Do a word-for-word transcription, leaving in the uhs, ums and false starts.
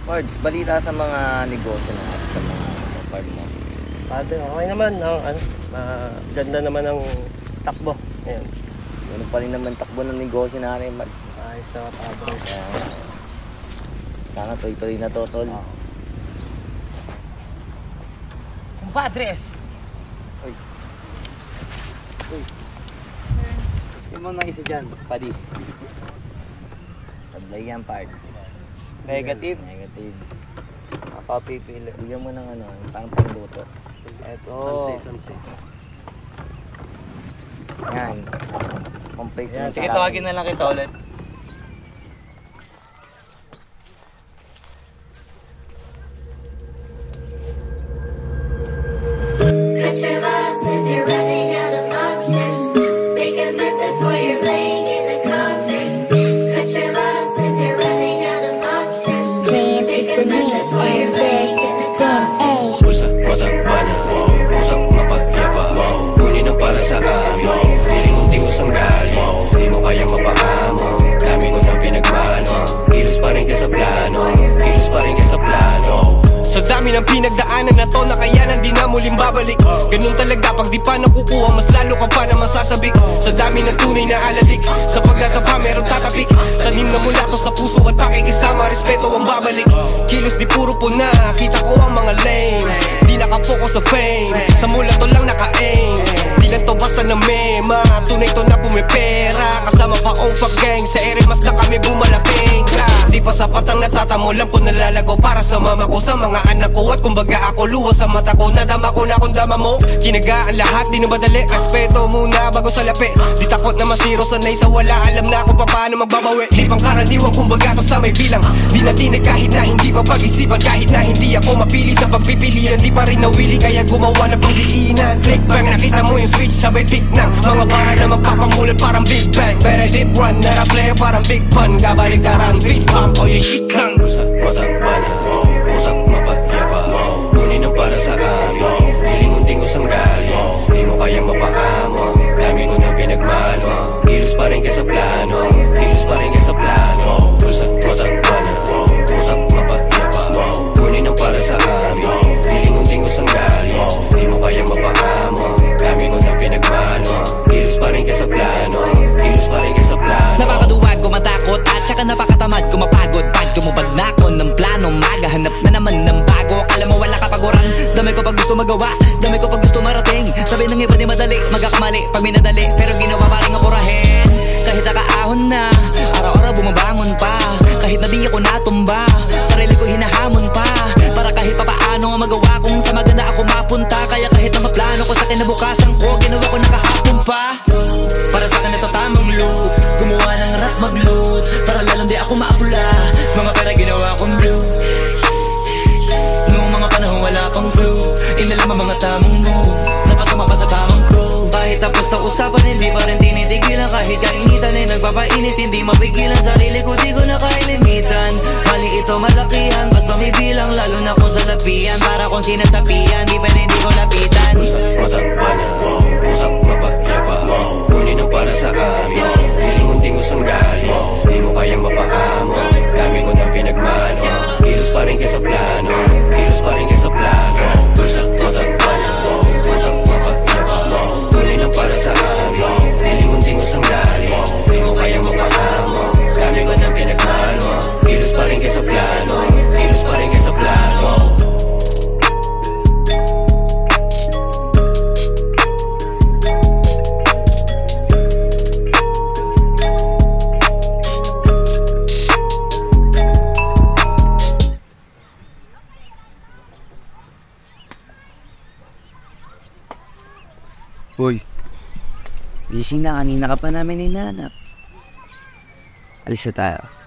Pards, balita sa mga negosyo na sa mga farm mo. Padre, okay naman. Ang, ano, uh, ganda naman ang takbo. Ayan. Ano pa rin naman takbo ng negosyo na rin. Ayos na padre. Kaya, sana tuloy-tuloy na to, tol. Oh. Compadres! Uy. Uy. Yung mga isa dyan, padi. Tablay yan, Pards. Negative. Negative. Napapipili. Bigyan mo ng ano, parang pangluto. Eto. Sanse, sanse. Yan. Complete Yan, na Sige, sa tawagin na lang kita ulit. Cut your losses, you're running out of options. Make a mess before you're laying in a coffin. Cut your losses, you're running out of options. Make a mess before you're laying in a coffin. Pusa, matakba na, utak mapagyapa, kunin ang para sa amin. Piling unti mo sanggali, di mo kaya mapaamo. Dami ko nang pinagmano, kilos pa rin ka sa plano, kilos pa rin ka sa plano. Sa dami ng pinagdaanan na to, nakayanan di na muling babalik. Ganun talaga pag di pa nakukuha, mas lalo ka pa na masasabik. Sa dami ng tunay na alalik, sa pagkatapa meron tatapik. Tanim na mula to sa puso at pakikisama, respeto ang babalik. Kilos di puro puna, kita ko ang mga lame. Di nakafocus sa fame, sa mula to lang naka-aim. Di lang to basta na mema, tunay to na pumipera. Kasama pa ang pag-gang, sa ere mas na kami bumalaking. Di pa sapat ang natatamo, alam ko nalalago para sa mama ko, sa mga anak ko. At kumbaga ako luwa sa mata ko, nadama ko na kung dama mo. Chinagaan lahat, di na madali, respeto muna bago sa lapi. Di takot na masiro, sanay sa wala, alam na kung paano magbabawi. Di pang karaniwan, kumbaga to sa may bilang. Di na tinig kahit na hindi pa pag-isipan, kahit na hindi ako mapili sa pagpipilian. Di pa rin nawili, kaya gumawa na pang diinan. Click bang, nakita mo yung switch, sabay pick ng mga para na magpapamulan parang Big Bang. Pero deep run, na player parang Big Fun. Kabalik tarang fist bump, o yung shit lang. Pusa, matakba na, utak mapagyapa, kunin ang para sa amin. Lilingunting ko sanggali, di mo kayang mapaamo. Dami ko nang pinagmano, kilos pa rin ka sa plano, kilos pa rin ka sa plano. Pusa, matakba na, utak mapagyapa, kunin ang para sa amin. Lilingunting ko sanggali, di mo kayang mapaamo. Dami ko nang pinagmano, kilos pa rin ka sa plano, kilos pa rin ka sa plano. Nakakaduwag ko matakot at saka napakatamad ko mapagod. Pag kumubad na ako ng plano, magahanap na naman ng bago. Akala mo wala kapaguran, dami ko pag gusto magawa, dami ko pag gusto marating. Sabi ng iba di madali, magkakamali pag minadali, pero ginawa pa rin apurahin. Kahit nakaahon na, araw-araw bumabangon pa. Kahit na di ako natumba, sarili ko hinahamon pa. Para kahit pa paano magawa kung sa maganda ako mapunta. Kaya kahit na maplano ko sa kinabukasan ko, ginawa ko nakahapon pa. Para sa akin ito tamang loop, gumawa ng rap mag-loot, para lalong di ako maapula. Mga pera ginawa kong blue, noong mga panahon wala pang clue. Inalam ang mga tamang move, napasama pa sa tamang crew. Kahit tapos na usapan, hindi pa rin tinitigilan. Kahit kainitan ay nagpapainit, hindi mapigilan. Sarili ko di ko nakailimitan. Mali ito malakihan, basta may bilang. Lalo na kung sa lapian, para kung sinasapian, di pwede hindi ko lapitan. Pusa, matakba na, utak mapagyapa, kunin ang para sa amin. Lilingunting ko sanggali, di mo kayang mapaamo. Dami ko nang pinagmano, kilos pa rin ka sa plano, kilos pa rin ka sa plano. Pusa, matakba na, utak mapagyapa, kunin ang para sa amin. Lilingunting ko sanggali, di mo kayang mapaamo. Dami ko nang pinagmano, kilos pa rin ka sa plano, kilos pa rin ka sa plano. Uy, gising na, kanina ka pa namin hinahanap. Alis na tayo.